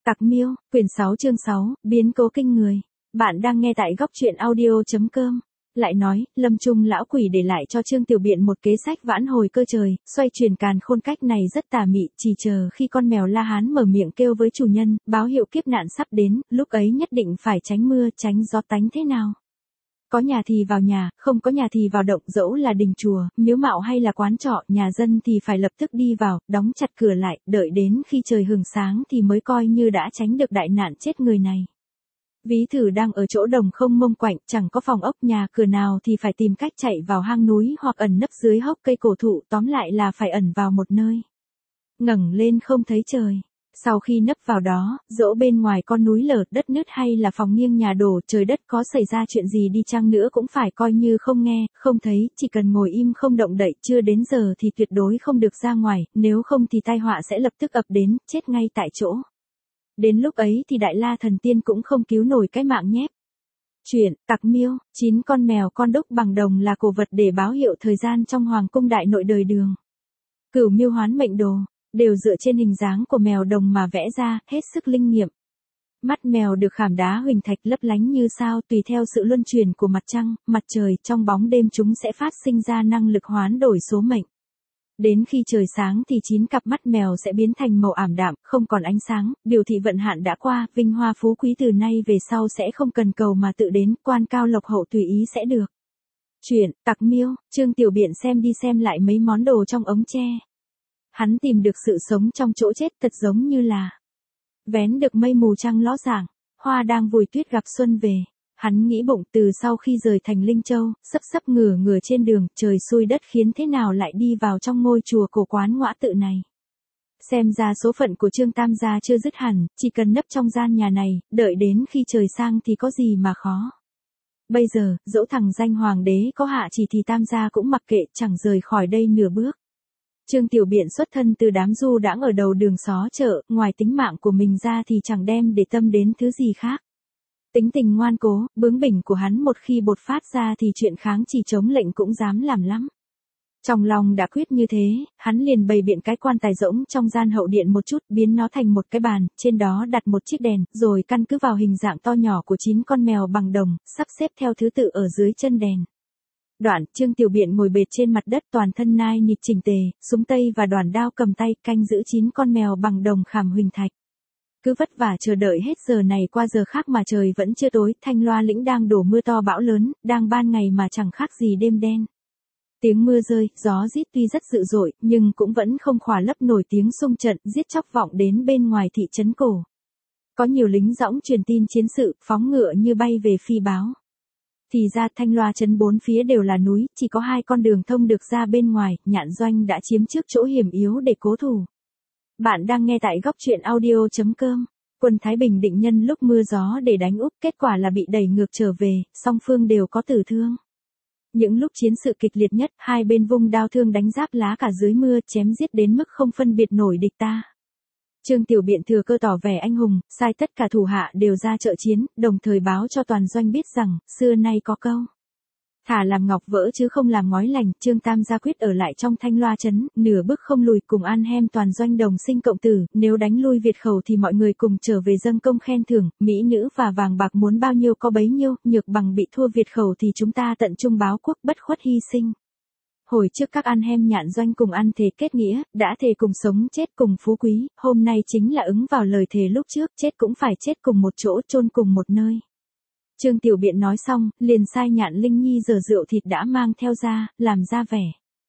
Tặc Miêu, quyển 6 chương 6, biến cố kinh người. Bạn đang nghe tại góc truyện audio.com. Lại nói, Lâm Trung lão quỷ để lại cho Trương Tiểu Biện một kế sách vãn hồi cơ trời, xoay chuyển càn khôn. Cách này rất tà mị, chỉ chờ khi con mèo La Hán mở miệng kêu với chủ nhân, báo hiệu kiếp nạn sắp đến, lúc ấy nhất định phải tránh mưa, tránh gió tánh thế nào. Có nhà thì vào nhà, không có nhà thì vào động, dẫu là đình chùa, miếu mạo hay là quán trọ, nhà dân thì phải lập tức đi vào, đóng chặt cửa lại, đợi đến khi trời hừng sáng thì mới coi như đã tránh được đại nạn chết người này. Ví thử đang ở chỗ đồng không mông quạnh, chẳng có phòng ốc nhà cửa nào thì phải tìm cách chạy vào hang núi hoặc ẩn nấp dưới hốc cây cổ thụ, tóm lại là phải ẩn vào một nơi. Ngẩng lên không thấy trời. Sau khi nấp vào đó, dẫu bên ngoài con núi lở, đất nứt hay là phòng nghiêng nhà đổ, trời đất có xảy ra chuyện gì đi chăng nữa cũng phải coi như không nghe, không thấy, chỉ cần ngồi im không động đậy, chưa đến giờ thì tuyệt đối không được ra ngoài, nếu không thì tai họa sẽ lập tức ập đến, chết ngay tại chỗ. Đến lúc ấy thì Đại La Thần Tiên cũng không cứu nổi cái mạng nhép. Chuyện, Tặc Miêu, 9 con mèo con đúc bằng đồng là cổ vật để báo hiệu thời gian trong Hoàng cung đại nội đời Đường. Cửu Miêu Hoán Mệnh Đồ đều dựa trên hình dáng của mèo đồng mà vẽ ra, hết sức linh nghiệm. Mắt mèo được khảm đá huỳnh thạch lấp lánh như sao, tùy theo sự luân chuyển của mặt trăng, mặt trời, trong bóng đêm chúng sẽ phát sinh ra năng lực hoán đổi số mệnh. Đến khi trời sáng thì 9 cặp mắt mèo sẽ biến thành màu ảm đạm, không còn ánh sáng, biểu thị vận hạn đã qua, vinh hoa phú quý từ nay về sau sẽ không cần cầu mà tự đến, quan cao lộc hậu tùy ý sẽ được. Chuyện, Tặc Miêu, Trương Tiểu Biện xem đi xem lại mấy món đồ trong ống tre. Hắn tìm được sự sống trong chỗ chết, thật giống như là vén được mây mù trăng ló dạng, hoa đang vùi tuyết gặp xuân về. Hắn nghĩ bụng, từ sau khi rời thành Linh Châu, sấp ngửa trên đường, trời xui đất khiến thế nào lại đi vào trong ngôi chùa cổ quán ngõa tự này. Xem ra số phận của Trương Tam gia chưa dứt hẳn, chỉ cần nấp trong gian nhà này, đợi đến khi trời sang thì có gì mà khó. Bây giờ, dẫu thằng danh hoàng đế có hạ chỉ thì Tam gia cũng mặc kệ, chẳng rời khỏi đây nửa bước. Trương Tiểu Biện xuất thân từ đám du đãng ở đầu đường xó chợ, ngoài tính mạng của mình ra thì chẳng đem để tâm đến thứ gì khác. Tính tình ngoan cố, bướng bỉnh của hắn một khi bột phát ra thì chuyện kháng chỉ chống lệnh cũng dám làm lắm. Trong lòng đã quyết như thế, hắn liền bày biện cái quan tài rỗng trong gian hậu điện một chút, biến nó thành một cái bàn, trên đó đặt một chiếc đèn, rồi căn cứ vào hình dạng to nhỏ của 9 con mèo bằng đồng, sắp xếp theo thứ tự ở dưới chân đèn. Đoạn, Trương Tiểu Biện ngồi bệt trên mặt đất, toàn thân nai nịt chỉnh tề, súng tây và đoàn đao cầm tay, canh giữ 9 con mèo bằng đồng khảm huỳnh thạch. Cứ vất vả chờ đợi hết giờ này qua giờ khác mà trời vẫn chưa tối, Thanh Loa lĩnh đang đổ mưa to bão lớn, đang ban ngày mà chẳng khác gì đêm đen. Tiếng mưa rơi, gió rít tuy rất dữ dội, nhưng cũng vẫn không khỏa lấp nổi tiếng xung trận, giết chóc vọng đến bên ngoài thị trấn cổ. Có nhiều lính dõng truyền tin chiến sự, phóng ngựa như bay về phi báo. Thì ra Thanh Loa trấn bốn phía đều là núi, chỉ có 2 con đường thông được ra bên ngoài, Nhạn Doanh đã chiếm trước chỗ hiểm yếu để cố thủ. Bạn đang nghe tại góc truyện audio.com. Quân Thái Bình định nhân lúc mưa gió để đánh Úc, kết quả là bị đẩy ngược trở về, song phương đều có tử thương. Những lúc chiến sự kịch liệt nhất, hai bên vung đao thương đánh giáp lá cả dưới mưa, chém giết đến mức không phân biệt nổi địch ta. Trương Tiểu Biện thừa cơ tỏ vẻ anh hùng, sai tất cả thủ hạ đều ra trợ chiến, đồng thời báo cho toàn doanh biết rằng, xưa nay có câu thả làm ngọc vỡ chứ không làm ngói lành. Trương Tam gia quyết ở lại trong Thanh Loa trấn, nửa bước không lùi, cùng An Hem toàn doanh đồng sinh cộng tử, nếu đánh lui Việt khẩu thì mọi người cùng trở về dâng công khen thưởng, mỹ nữ và vàng bạc muốn bao nhiêu có bấy nhiêu, nhược bằng bị thua Việt khẩu thì chúng ta tận trung báo quốc, bất khuất hy sinh. Hồi trước các An Hem Nhạn Doanh cùng ăn thề kết nghĩa, đã thề cùng sống chết cùng phú quý, hôm nay chính là ứng vào lời thề lúc trước, chết cũng phải chết cùng một chỗ, chôn cùng một nơi. Trương Tiểu Biện nói xong, liền sai Nhạn Linh Nhi giở rượu thịt đã mang theo ra, làm ra vẻ.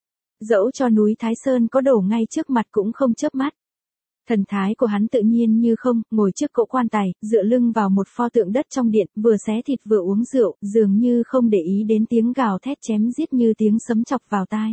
Dẫu cho núi Thái Sơn có đổ ngay trước mặt cũng không chớp mắt. Thần thái của hắn tự nhiên như không, ngồi trước cỗ quan tài, dựa lưng vào một pho tượng đất trong điện, vừa xé thịt vừa uống rượu, dường như không để ý đến tiếng gào thét chém giết như tiếng sấm chọc vào tai.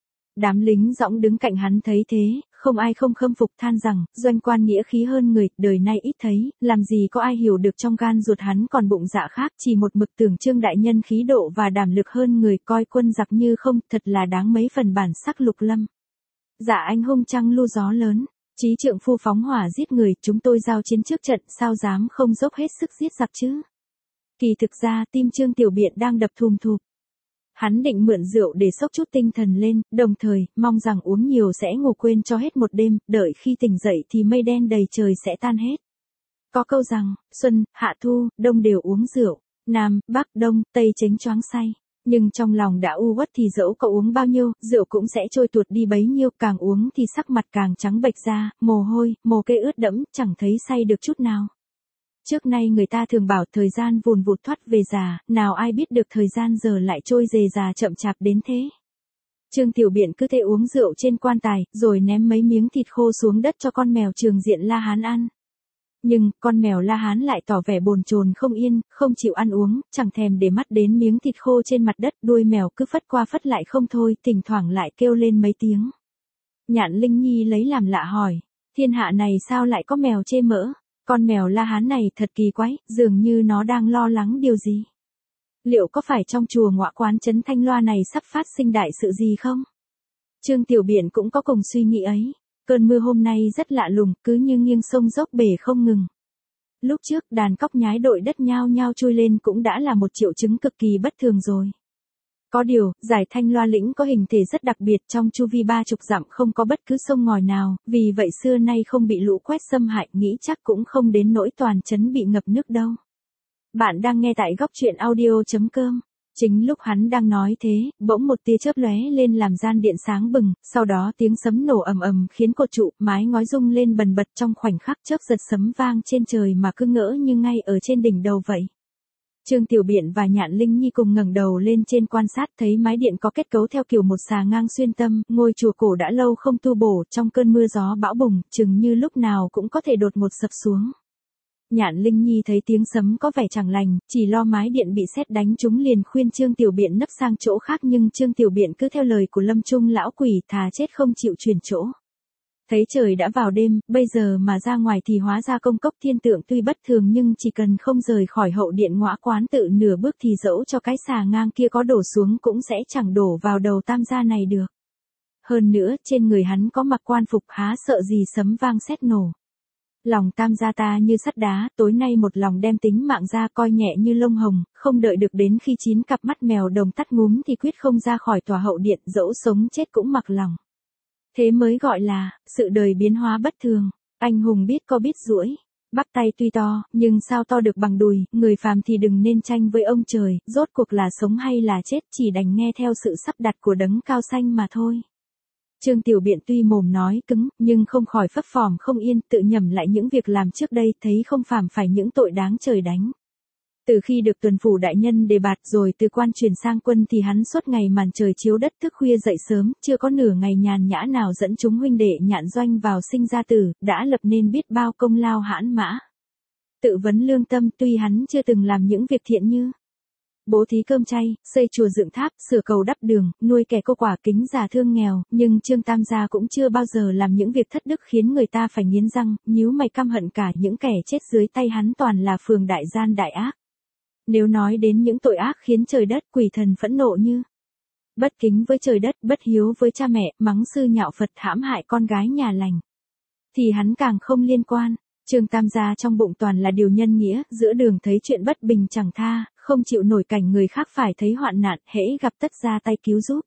Đám lính dõng đứng cạnh hắn thấy thế, không ai không khâm phục, than rằng, doanh quan nghĩa khí hơn người, đời nay ít thấy, làm gì có ai hiểu được trong gan ruột hắn còn bụng dạ khác, chỉ một mực tưởng Trương đại nhân khí độ và đảm lực hơn người, coi quân giặc như không, thật là đáng mấy phần bản sắc Lục Lâm. Dạ anh hung trăng lu gió lớn, chí trượng phu phóng hỏa giết người, chúng tôi giao chiến trước trận, sao dám không dốc hết sức giết giặc chứ. Kỳ thực ra, tim Trương Tiểu Biện đang đập thùm thụp. Hắn định mượn rượu để xốc chút tinh thần lên, đồng thời, mong rằng uống nhiều sẽ ngủ quên cho hết một đêm, đợi khi tỉnh dậy thì mây đen đầy trời sẽ tan hết. Có câu rằng, xuân, hạ thu, đông đều uống rượu, nam, bắc, đông, tây chếnh choáng say. Nhưng trong lòng đã u uất thì dẫu có uống bao nhiêu, rượu cũng sẽ trôi tuột đi bấy nhiêu, càng uống thì sắc mặt càng trắng bệch ra, mồ hôi, mồ kê ướt đẫm, chẳng thấy say được chút nào. Trước nay người ta thường bảo thời gian vùn vụt thoát về già, nào ai biết được thời gian giờ lại trôi dề già chậm chạp đến thế. Trương Tiểu Biện cứ thế uống rượu trên quan tài, rồi ném mấy miếng thịt khô xuống đất cho con mèo Trường Diện La Hán ăn. Nhưng, con mèo La Hán lại tỏ vẻ bồn chồn không yên, không chịu ăn uống, chẳng thèm để mắt đến miếng thịt khô trên mặt đất, đuôi mèo cứ phất qua phất lại không thôi, thỉnh thoảng lại kêu lên mấy tiếng. Nhạn Linh Nhi lấy làm lạ hỏi, thiên hạ này sao lại có mèo chê mỡ? Con mèo La Hán này thật kỳ quái, dường như nó đang lo lắng điều gì. Liệu có phải trong chùa Ngọa Quán Trấn Thanh Loa này sắp phát sinh đại sự gì không? Trương Tiểu Biện cũng có cùng suy nghĩ ấy. Cơn mưa hôm nay rất lạ lùng, cứ như nghiêng sông dốc bể không ngừng. Lúc trước đàn cóc nhái đội đất nhao nhao chui lên cũng đã là một triệu chứng cực kỳ bất thường rồi. Có điều, dải Thanh Loa lĩnh có hình thể rất đặc biệt, trong chu vi 30 dặm không có bất cứ sông ngòi nào, vì vậy xưa nay không bị lũ quét xâm hại, nghĩ chắc cũng không đến nỗi toàn trấn bị ngập nước đâu. Bạn đang nghe tại góc truyện audio.com. Chính lúc hắn đang nói thế, bỗng một tia chớp lóe lên làm gian điện sáng bừng, sau đó tiếng sấm nổ ầm ầm khiến cột trụ, mái ngói rung lên bần bật trong khoảnh khắc, chớp giật sấm vang trên trời mà cứ ngỡ như ngay ở trên đỉnh đầu vậy. Trương Tiểu Biện và Nhạn Linh Nhi cùng ngẩng đầu lên trên quan sát, thấy mái điện có kết cấu theo kiểu một xà ngang xuyên tâm, ngôi chùa cổ đã lâu không tu bổ, trong cơn mưa gió bão bùng, chừng như lúc nào cũng có thể đột ngột sập xuống. Nhạn Linh Nhi thấy tiếng sấm có vẻ chẳng lành, chỉ lo mái điện bị sét đánh trúng liền khuyên Trương Tiểu Biện nấp sang chỗ khác, nhưng Trương Tiểu Biện cứ theo lời của Lâm Trung lão quỷ, thà chết không chịu chuyển chỗ. Thấy trời đã vào đêm, bây giờ mà ra ngoài thì hóa ra công cốc thiên tượng tuy bất thường nhưng chỉ cần không rời khỏi hậu điện Ngõa Quán Tự nửa bước thì dẫu cho cái xà ngang kia có đổ xuống cũng sẽ chẳng đổ vào đầu tam gia này được. Hơn nữa, trên người hắn có mặc quan phục, há sợ gì sấm vang sét nổ. Lòng tam gia ta như sắt đá, tối nay một lòng đem tính mạng ra, coi nhẹ như lông hồng, không đợi được đến khi 9 cặp mắt mèo đồng tắt ngúm thì quyết không ra khỏi tòa hậu điện, dẫu sống chết cũng mặc lòng. Thế mới gọi là, sự đời biến hóa bất thường, anh hùng biết co biết duỗi. Bắp tay tuy to, nhưng sao to được bằng đùi, người phàm thì đừng nên tranh với ông trời, rốt cuộc là sống hay là chết chỉ đành nghe theo sự sắp đặt của đấng cao xanh mà thôi. Trương Tiểu Biện tuy mồm nói cứng, nhưng không khỏi phấp phỏng không yên, tự nhẩm lại những việc làm trước đây, thấy không phàm phải những tội đáng trời đánh. Từ khi được tuần phủ đại nhân đề bạt rồi từ quan chuyển sang quân thì hắn suốt ngày màn trời chiếu đất, thức khuya dậy sớm, chưa có nửa ngày nhàn nhã nào dẫn chúng huynh đệ Nhạn Doanh vào sinh ra tử, đã lập nên biết bao công lao hãn mã. Tự vấn lương tâm, tuy hắn chưa từng làm những việc thiện như bố thí cơm chay, xây chùa dựng tháp, sửa cầu đắp đường, nuôi kẻ cô quả kính già thương nghèo, nhưng Trương Tam gia cũng chưa bao giờ làm những việc thất đức khiến người ta phải nghiến răng, nhíu mày căm hận. Cả những kẻ chết dưới tay hắn toàn là phường đại gian đại ác. Nếu nói đến những tội ác khiến trời đất quỷ thần phẫn nộ như bất kính với trời đất, bất hiếu với cha mẹ, mắng sư nhạo Phật, hãm hại con gái nhà lành, thì hắn càng không liên quan. Trương Tam gia trong bụng toàn là điều nhân nghĩa, giữa đường thấy chuyện bất bình chẳng tha, không chịu nổi cảnh người khác phải thấy hoạn nạn, hễ gặp tất ra tay cứu giúp.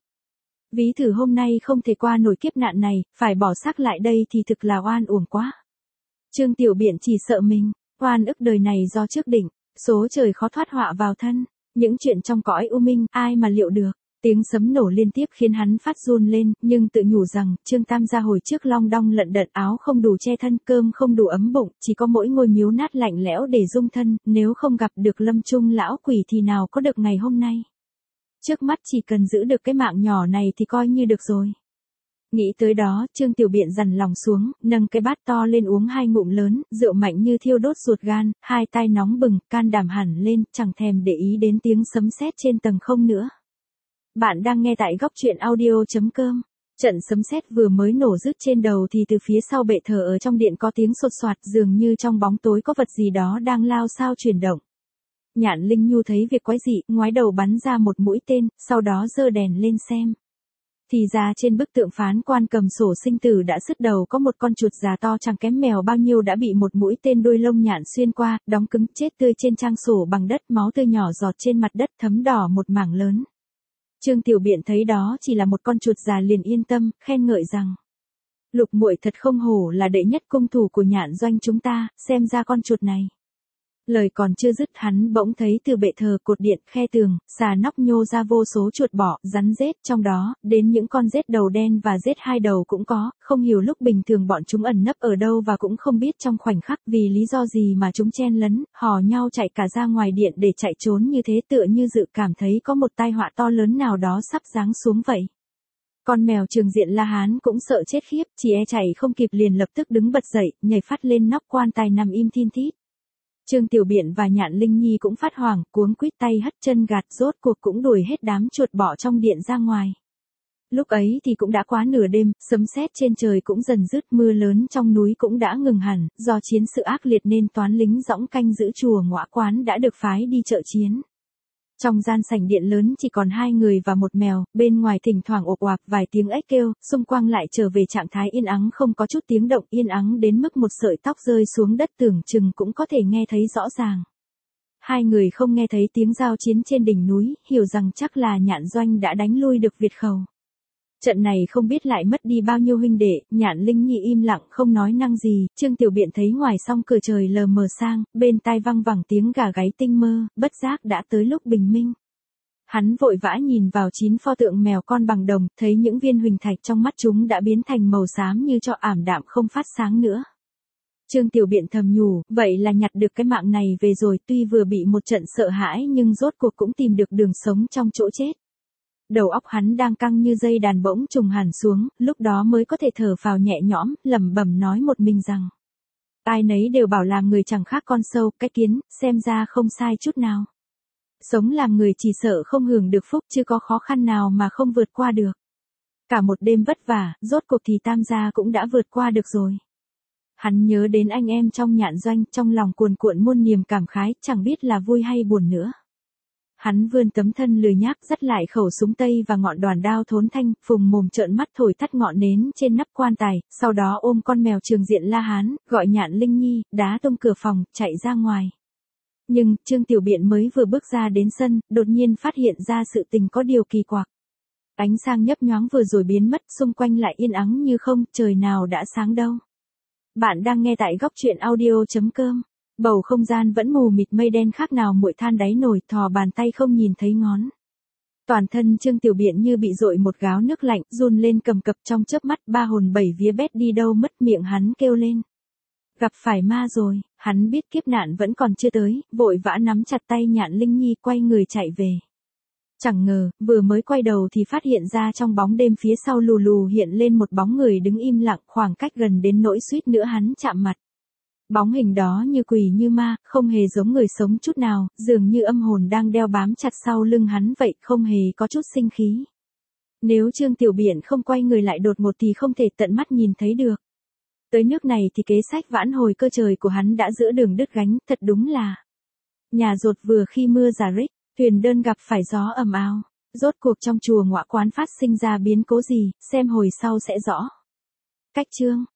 Ví thử hôm nay không thể qua nổi kiếp nạn này, phải bỏ xác lại đây thì thực là oan uổng quá. Trương Tiểu Biện chỉ sợ mình, oan ức đời này do trước định, số trời khó thoát họa vào thân, những chuyện trong cõi u minh, ai mà liệu được. Tiếng sấm nổ liên tiếp khiến hắn phát run lên, nhưng tự nhủ rằng, Trương Tam gia hồi trước long đong lận đận, áo không đủ che thân, cơm không đủ ấm bụng, chỉ có mỗi ngôi miếu nát lạnh lẽo để dung thân, nếu không gặp được Lâm Trung lão quỷ thì nào có được ngày hôm nay. Trước mắt chỉ cần giữ được cái mạng nhỏ này thì coi như được rồi. Nghĩ tới đó, Trương Tiểu Biện dằn lòng xuống, nâng cái bát to lên uống 2 ngụm lớn, rượu mạnh như thiêu đốt ruột gan, hai tai nóng bừng, can đảm hẳn lên, chẳng thèm để ý đến tiếng sấm sét trên tầng không nữa. Bạn đang nghe tại góc truyện audio.com. Trận sấm sét vừa mới nổ rứt trên đầu thì từ phía sau bệ thờ ở trong điện có tiếng sột soạt, dường như trong bóng tối có vật gì đó đang lao sao chuyển động. Nhạn Linh Nhu thấy việc quái dị, ngoái đầu bắn ra một mũi tên, sau đó giơ đèn lên xem. Thì ra trên bức tượng phán quan cầm sổ sinh tử đã sứt đầu có một con chuột già to chẳng kém mèo bao nhiêu đã bị một mũi tên đuôi lông nhạn xuyên qua, đóng cứng chết tươi trên trang sổ bằng đất, máu tươi nhỏ giọt trên mặt đất thấm đỏ một mảng lớn. Trương Tiểu Biện thấy đó chỉ là một con chuột già liền yên tâm, khen ngợi rằng: Lục muội thật không hổ là đệ nhất cung thủ của Nhạn Doanh chúng ta, xem ra con chuột này. Lời còn chưa dứt hắn bỗng thấy từ bệ thờ, cột điện, khe tường, xà nóc nhô ra vô số chuột bọ, rắn rết, trong đó, đến những con rết đầu đen và rết hai đầu cũng có, không hiểu lúc bình thường bọn chúng ẩn nấp ở đâu và cũng không biết trong khoảnh khắc vì lý do gì mà chúng chen lấn, hò nhau chạy cả ra ngoài điện để chạy trốn như thế, tựa như dự cảm thấy có một tai họa to lớn nào đó sắp giáng xuống vậy. Con mèo Trường Diện La Hán cũng sợ chết khiếp, chỉ e chạy không kịp liền lập tức đứng bật dậy, nhảy phát lên nóc quan tài nằm im thin thít. Trương Tiểu Biện và Nhạn Linh Nhi cũng phát hoảng, cuống quýt tay hất chân gạt, rốt cuộc cũng đuổi hết đám chuột bọ trong điện ra ngoài. Lúc ấy thì cũng đã quá nửa đêm, sấm sét trên trời cũng dần dứt, mưa lớn trong núi cũng đã ngừng hẳn, do chiến sự ác liệt nên toán lính dõng canh giữ chùa Ngõa Quán đã được phái đi trợ chiến. Trong gian sảnh điện lớn chỉ còn 2 người và một mèo, bên ngoài thỉnh thoảng ộp oạp vài tiếng ếch kêu, xung quanh lại trở về trạng thái yên ắng, không có chút tiếng động, yên ắng đến mức một sợi tóc rơi xuống đất tưởng chừng cũng có thể nghe thấy rõ ràng. 2 người không nghe thấy tiếng giao chiến trên đỉnh núi, hiểu rằng chắc là Nhạn Doanh đã đánh lui được Việt Khẩu. Trận này không biết lại mất đi bao nhiêu huynh đệ, Nhạn Linh Nhi im lặng không nói năng gì, Trương Tiểu Biện thấy ngoài song cửa trời lờ mờ sang, bên tai văng vẳng tiếng gà gáy tinh mơ, bất giác đã tới lúc bình minh. Hắn vội vã nhìn vào 9 pho tượng mèo con bằng đồng, thấy những viên huỳnh thạch trong mắt chúng đã biến thành màu xám như cho ảm đạm không phát sáng nữa. Trương Tiểu Biện thầm nhủ, vậy là nhặt được cái mạng này về rồi, tuy vừa bị một trận sợ hãi nhưng rốt cuộc cũng tìm được đường sống trong chỗ chết. Đầu óc hắn đang căng như dây đàn bỗng trùng hẳn xuống, lúc đó mới có thể thở phào nhẹ nhõm, lẩm bẩm nói một mình rằng. Ai nấy đều bảo làm người chẳng khác con sâu, cái kiến, xem ra không sai chút nào. Sống làm người chỉ sợ không hưởng được phúc, chứ có khó khăn nào mà không vượt qua được. Cả một đêm vất vả, rốt cuộc thì Tam gia cũng đã vượt qua được rồi. Hắn nhớ đến anh em trong Nhạn Doanh, trong lòng cuồn cuộn muôn niềm cảm khái, chẳng biết là vui hay buồn nữa. Hắn vươn tấm thân lười nhác, dắt lại khẩu súng tây và ngọn đoàn đao thốn thanh, phùng mồm trợn mắt thổi tắt ngọn nến trên nắp quan tài, sau đó ôm con mèo Trường Diện La Hán, gọi Nhạn Linh Nhi, đá tung cửa phòng, chạy ra ngoài. Nhưng, Trương Tiểu Biện mới vừa bước ra đến sân, đột nhiên phát hiện ra sự tình có điều kỳ quặc. Ánh sáng nhấp nhoáng vừa rồi biến mất, xung quanh lại yên ắng như không, trời nào đã sáng đâu. Bạn đang nghe tại góc truyện audio.com. Bầu không gian vẫn mù mịt mây đen khác nào muội than đáy nồi, thò bàn tay không nhìn thấy ngón. Toàn thân Trương Tiểu Biện như bị dội một gáo nước lạnh, run lên cầm cập, trong chớp mắt, ba hồn bảy vía bét đi đâu mất, miệng hắn kêu lên. Gặp phải ma rồi, hắn biết kiếp nạn vẫn còn chưa tới, vội vã nắm chặt tay Nhạn Linh Nhi quay người chạy về. Chẳng ngờ, vừa mới quay đầu thì phát hiện ra trong bóng đêm phía sau lù lù hiện lên một bóng người đứng im lặng, khoảng cách gần đến nỗi suýt nữa hắn chạm mặt. Bóng hình đó như quỷ như ma, không hề giống người sống chút nào, dường như âm hồn đang đeo bám chặt sau lưng hắn vậy, không hề có chút sinh khí. Nếu Trương Tiểu Biện không quay người lại đột ngột thì không thể tận mắt nhìn thấy được. Tới nước này thì kế sách vãn hồi cơ trời của hắn đã giữa đường đứt gánh, thật đúng là. Nhà rột vừa khi mưa rả rích, thuyền đơn gặp phải gió ầm ào. Rốt cuộc trong chùa Ngõa Quán phát sinh ra biến cố gì, xem hồi sau sẽ rõ. Cách chương